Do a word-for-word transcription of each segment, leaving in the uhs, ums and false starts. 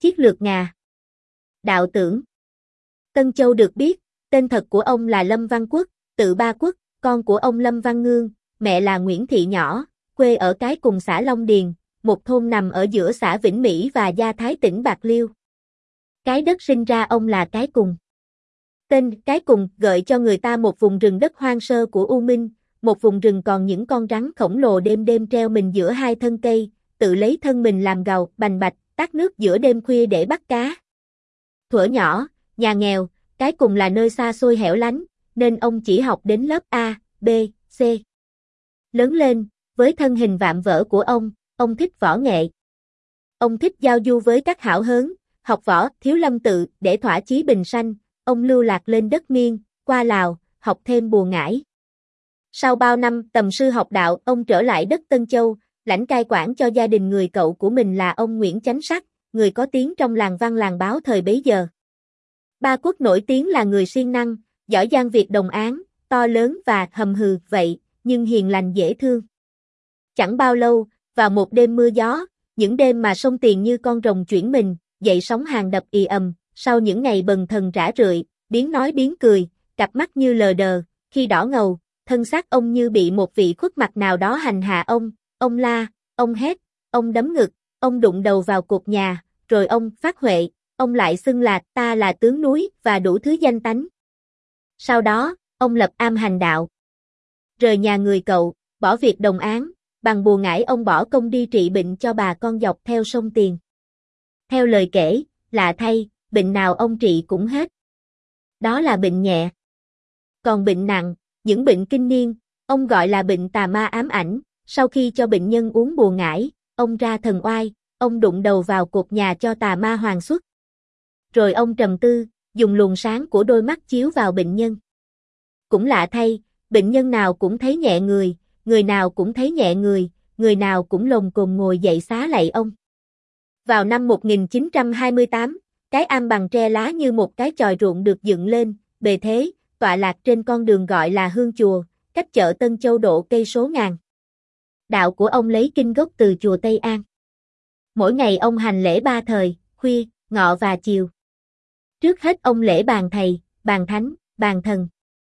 Chiết lược Ngà. Đạo tưởng. Tân Châu được biết, tên thật của ông là Lâm Văn Quốc, tự Ba Quốc, con của ông Lâm Văn Ngương, mẹ là Nguyễn Thị Nhỏ, quê ở Cái Cùng xã Long Điền, một thôn nằm ở giữa xã Vĩnh Mỹ và Gia Thái tỉnh Bạc Liêu. Cái đất sinh ra ông là Cái Cùng. Tên Cái Cùng gợi cho người ta một vùng rừng đất hoang sơ của U Minh, một vùng rừng còn những con rắn khổng lồ đêm đêm treo mình giữa hai thân cây, tự lấy thân mình làm gầu, bành bạch, tát nước giữa đêm khuya để bắt cá. Thuở nhỏ, nhà nghèo, Cái Cùng là nơi xa xôi hẻo lánh, nên ông chỉ học đến lớp A, B, C. Lớn lên, với thân hình vạm vỡ của ông, ông thích võ nghệ. Ông thích giao du với các hảo hớn, học võ, thiếu lâm tự, để thỏa chí bình sanh, ông lưu lạc lên đất Miên, qua Lào, học thêm bùa ngải. Sau bao năm tầm sư học đạo, ông trở lại đất Tân Châu, lãnh cai quản cho gia đình người cậu của mình là ông Nguyễn Chánh Sắc, người có tiếng trong làng văn làng báo thời bấy giờ. Ba Quốc nổi tiếng là người siêng năng, giỏi giang việc đồng áng, to lớn và hầm hừ vậy, nhưng hiền lành dễ thương. Chẳng bao lâu, vào một đêm mưa gió, những đêm mà sông Tiền như con rồng chuyển mình, dậy sóng hàng đập ì ầm, sau những ngày bần thần rã rượi, biến nói biến cười, cặp mắt như lờ đờ, khi đỏ ngầu, thân xác ông như bị một vị khuất mặt nào đó hành hạ ông, ông la, ông hét, ông đấm ngực, ông đụng đầu vào cột nhà, rồi ông phát huệ, ông lại xưng là ta là tướng núi và đủ thứ danh tánh. Sau đó, ông lập am hành đạo. Rời nhà người cậu, bỏ việc đồng áng, bằng bùa ngải ông bỏ công đi trị bệnh cho bà con dọc theo sông Tiền. Theo lời kể, lạ thay, bệnh nào ông trị cũng hết. Đó là bệnh nhẹ. Còn bệnh nặng, những bệnh kinh niên, ông gọi là bệnh tà ma ám ảnh, sau khi cho bệnh nhân uống bùa ngải, ông ra thần oai, ông đụng đầu vào cột nhà cho tà ma hoàn xuất. Rồi ông trầm tư, dùng luồng sáng của đôi mắt chiếu vào bệnh nhân. Cũng lạ thay, bệnh nhân nào cũng thấy nhẹ người, người nào cũng thấy nhẹ người, người nào cũng lồm cồm ngồi dậy xá lạy ông. Vào năm một nghìn chín trăm hai mươi tám, cái am bằng tre lá như một cái chòi ruộng được dựng lên, bề thế, tọa lạc trên con đường gọi là Hương Chùa, cách chợ Tân Châu độ cây số ngàn. Đạo của ông lấy kinh gốc từ chùa Tây An. Mỗi ngày ông hành lễ ba thời, khuya, ngọ và chiều. Trước hết ông lễ bàn thầy, bàn thánh, bàn thần.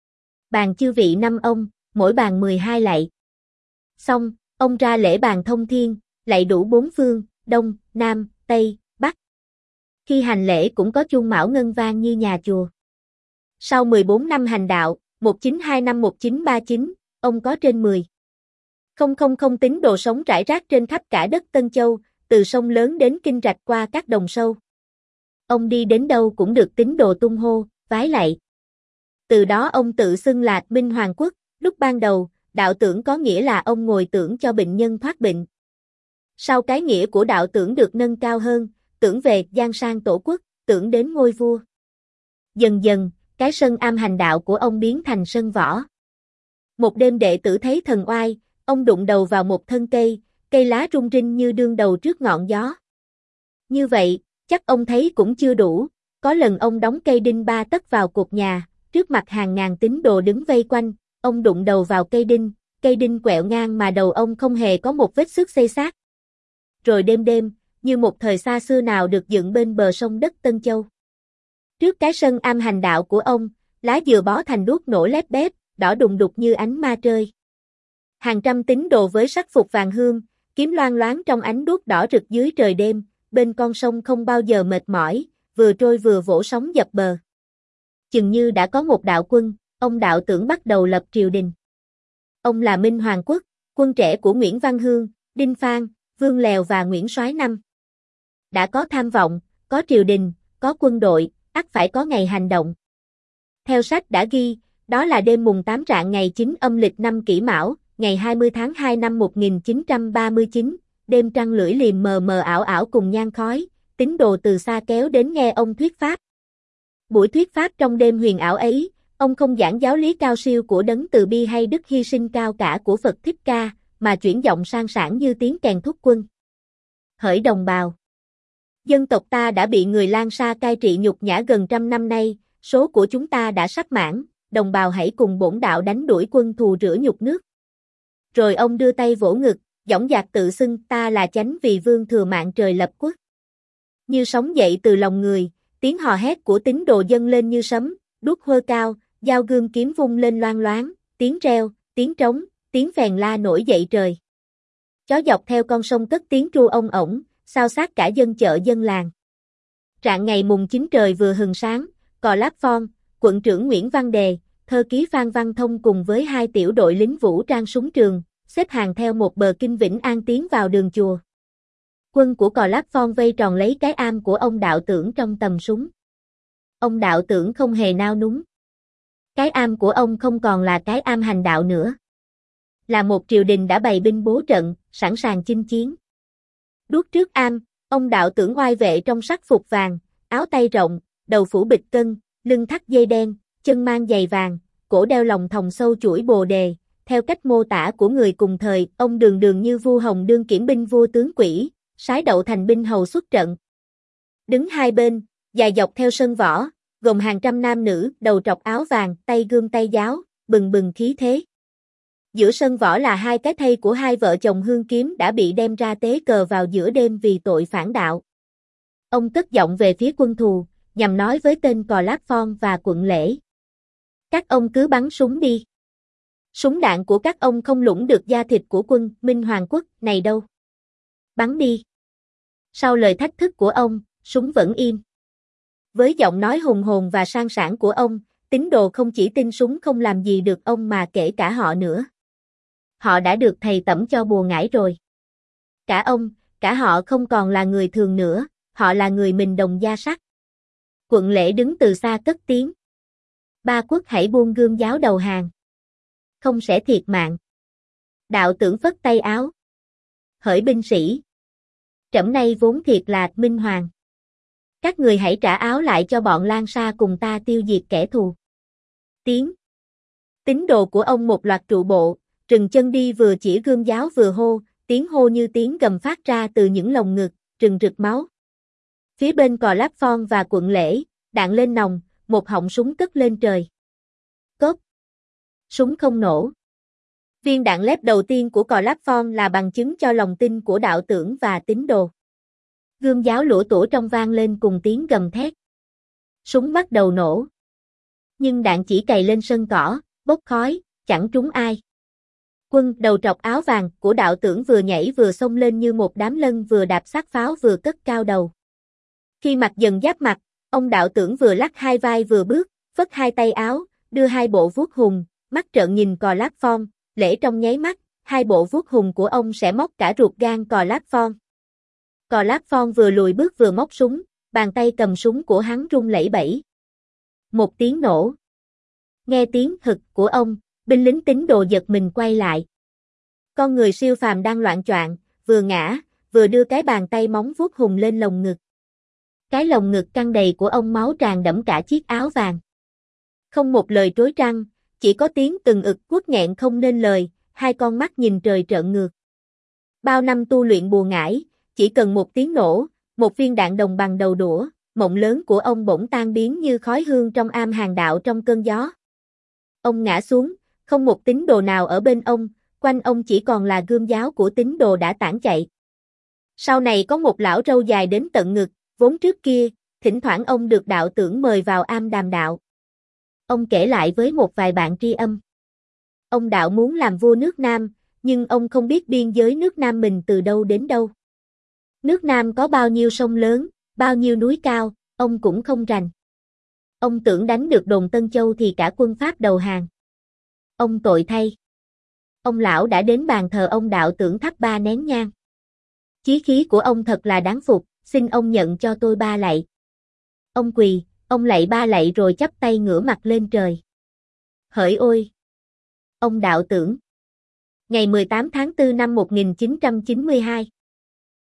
Bàn chư vị năm ông, mỗi bàn mười hai lạy. Xong, ông ra lễ bàn thông thiên, lạy đủ bốn phương, đông, nam, tây, bắc. Khi hành lễ cũng có chuông mão ngân vang như nhà chùa. Sau mười bốn năm hành đạo, một nghìn chín trăm hai mươi lăm đến một nghìn chín trăm ba mươi chín, ông có trên mười không không không tín đồ sống rải rác trên khắp cả đất Tân Châu, từ sông lớn đến kinh rạch qua các đồng sâu. Ông đi đến đâu cũng được tín đồ tung hô, vái lạy. Từ đó ông tự xưng là Minh Hoàng Quốc, lúc ban đầu, đạo tưởng có nghĩa là ông ngồi tưởng cho bệnh nhân thoát bệnh. Sau cái nghĩa của đạo tưởng được nâng cao hơn, tưởng về giang sang tổ quốc, tưởng đến ngôi vua. Dần dần, cái sân am hành đạo của ông biến thành sân võ. Một đêm đệ tử thấy thần oai, ông đụng đầu vào một thân cây, cây lá rung rinh như đương đầu trước ngọn gió. Như vậy, chắc ông thấy cũng chưa đủ, có lần ông đóng cây đinh ba tấc vào cột nhà, trước mặt hàng ngàn tín đồ đứng vây quanh, ông đụng đầu vào cây đinh, cây đinh quẹo ngang mà đầu ông không hề có một vết xước xây xát. Rồi đêm đêm, như một thời xa xưa nào được dựng bên bờ sông đất Tân Châu. Trước cái sân am hành đạo của ông, lá dừa bó thành đuốc nổ lép bép, đỏ đùng đục như ánh ma rơi. Hàng trăm tín đồ với sắc phục vàng hương, kiếm loang loáng trong ánh đuốc đỏ rực dưới trời đêm, bên con sông không bao giờ mệt mỏi, vừa trôi vừa vỗ sóng dập bờ. Chừng như đã có một đạo quân, ông đạo tưởng bắt đầu lập triều đình. Ông là Minh Hoàng Quốc, quân trẻ của Nguyễn Văn Hương, Đinh Phan, Vương Lèo và Nguyễn Soái Năm. Đã có tham vọng, có triều đình, có quân đội, ắt phải có ngày hành động. Theo sách đã ghi, đó là đêm mùng tám rạng ngày chín âm lịch năm Kỷ Mão, ngày hai mươi tháng hai năm một nghìn chín trăm ba mươi chín, đêm trăng lưỡi liềm mờ mờ ảo ảo cùng nhang khói, tín đồ từ xa kéo đến nghe ông thuyết pháp. Buổi thuyết pháp trong đêm huyền ảo ấy, ông không giảng giáo lý cao siêu của đấng từ bi hay đức hy sinh cao cả của Phật Thích Ca, mà chuyển giọng sang sảng như tiếng kèn thúc quân. Hỡi đồng bào! Dân tộc ta đã bị người Lan Sa cai trị nhục nhã gần trăm năm nay, số của chúng ta đã sắp mãn, đồng bào hãy cùng bổn đạo đánh đuổi quân thù rửa nhục nước. Rồi ông đưa tay vỗ ngực, dõng dạc tự xưng ta là chánh vì vương thừa mạng trời lập quốc. như sóng dậy từ lòng người, tiếng hò hét của tín đồ dâng lên như sấm, đuốc hơ cao, dao gươm kiếm vung lên loang loáng, tiếng reo, tiếng trống, tiếng phèn la nổi dậy trời. Chó dọc theo con sông cất tiếng tru ông ổng, xao xát cả dân chợ dân làng. Rạng ngày mùng chín trời vừa hừng sáng, Cò Láp Phon, quận trưởng Nguyễn Văn Đề, thơ ký Phan Văn Thông cùng với hai tiểu đội lính vũ trang súng trường, xếp hàng theo một bờ kinh Vĩnh An tiến vào đường chùa. Quân của Cò Láp Phon vây tròn lấy cái am của ông đạo tưởng trong tầm súng. Ông đạo tưởng không hề nao núng. Cái am của ông không còn là cái am hành đạo nữa. Là một triều đình đã bày binh bố trận, sẵn sàng chinh chiến. Đuốc trước am, ông đạo tưởng oai vệ trong sắc phục vàng, áo tay rộng, đầu phủ bịch cân, lưng thắt dây đen, chân mang giày vàng, cổ đeo lòng thòng sâu chuỗi bồ đề. Theo cách mô tả của người cùng thời, ông đường đường như vua Hồng đương kiểm binh vua tướng quỷ, sái đậu thành binh hầu xuất trận. Đứng hai bên, dài dọc theo sân võ, gồm hàng trăm nam nữ, đầu trọc áo vàng, tay gươm tay giáo, bừng bừng khí thế. Giữa sân võ là hai cái thây của hai vợ chồng hương kiếm đã bị đem ra tế cờ vào giữa đêm vì tội phản đạo. Ông cất giọng về phía quân thù, nhằm nói với tên Cò Láp Phon và quận lễ. Các ông cứ bắn súng đi. Súng đạn của các ông không lũng được da thịt của quân Minh Hoàng quốc này đâu. Bắn đi. Sau lời thách thức của ông, súng vẫn im. Với giọng nói hùng hồn và sang sảng của ông, tín đồ không chỉ tin súng không làm gì được ông mà kể cả họ nữa. Họ đã được thầy tẩm cho bùa ngải rồi. Cả ông, cả họ không còn là người thường nữa, họ là người mình đồng da sắt. Quận lễ đứng từ xa cất tiếng. Ba quốc hãy buông gươm giáo đầu hàng. Không sẽ thiệt mạng. Đạo tưởng phất tay áo. Hỡi binh sĩ. Trẫm nay vốn thiệt là Minh Hoàng. Các người hãy trả áo lại cho bọn Lan Sa cùng ta tiêu diệt kẻ thù. Tiếng. Tín đồ của ông một loạt trụ bộ, trừng chân đi vừa chỉ gươm giáo vừa hô, tiếng hô như tiếng gầm phát ra từ những lồng ngực, rừng rực máu. Phía bên Cò Láp Phon và quận lễ, đạn lên nòng, một họng súng cất lên trời. Cốp. Súng không nổ. Viên đạn lép đầu tiên của Cò Láp Phon là bằng chứng cho lòng tin của đạo tưởng và tín đồ. Gươm giáo lũa tủa trong vang lên cùng tiếng gầm thét. Súng bắt đầu nổ. Nhưng đạn chỉ cày lên sân cỏ, bốc khói, chẳng trúng ai. Quân đầu trọc áo vàng của đạo tưởng vừa nhảy vừa xông lên như một đám lân vừa đạp sát pháo vừa cất cao đầu. Khi mặt dần giáp mặt, ông đạo tưởng vừa lắc hai vai vừa bước, phất hai tay áo, đưa hai bộ vuốt hùng, mắt trợn nhìn Cò Láp Phon, lễ trong nháy mắt, hai bộ vuốt hùng của ông sẽ móc cả ruột gan Cò Láp Phon. Cò Láp Phon vừa lùi bước vừa móc súng, bàn tay cầm súng của hắn rung lẩy bẩy. Một tiếng nổ. Nghe tiếng hực của ông, binh lính tín đồ giật mình quay lại. Con người siêu phàm đang loạng choạng, vừa ngã, vừa đưa cái bàn tay móng vuốt hùng lên lồng ngực. Cái lồng ngực căng đầy của ông máu tràn đẫm cả chiếc áo vàng. Không một lời trối trăng, chỉ có tiếng từng ực quất nghẹn không nên lời, hai con mắt nhìn trời trợn ngược. Bao năm tu luyện bùa ngải, chỉ cần một tiếng nổ, một viên đạn đồng bằng đầu đũa, mộng lớn của ông bỗng tan biến như khói hương trong am hàng đạo trong cơn gió. Ông ngã xuống, không một tín đồ nào ở bên ông, quanh ông chỉ còn là gươm giáo của tín đồ đã tản chạy. Sau này có một lão râu dài đến tận ngực, vốn trước kia, thỉnh thoảng ông được đạo tưởng mời vào am đàm đạo. Ông kể lại với một vài bạn tri âm. Ông đạo muốn làm vua nước Nam, nhưng ông không biết biên giới nước Nam mình từ đâu đến đâu. Nước Nam có bao nhiêu sông lớn, bao nhiêu núi cao, ông cũng không rành. Ông tưởng đánh được đồn Tân Châu thì cả quân Pháp đầu hàng. Ông tội thay. Ông lão đã đến bàn thờ ông đạo tưởng thắp ba nén nhang. Chí khí của ông thật là đáng phục, xin ông nhận cho tôi ba lạy. Ông quỳ, ông lạy ba lạy rồi chắp tay ngửa mặt lên trời. Hỡi ôi! Ông đạo tưởng. Ngày mười tám tháng tư năm một nghìn chín trăm chín mươi hai.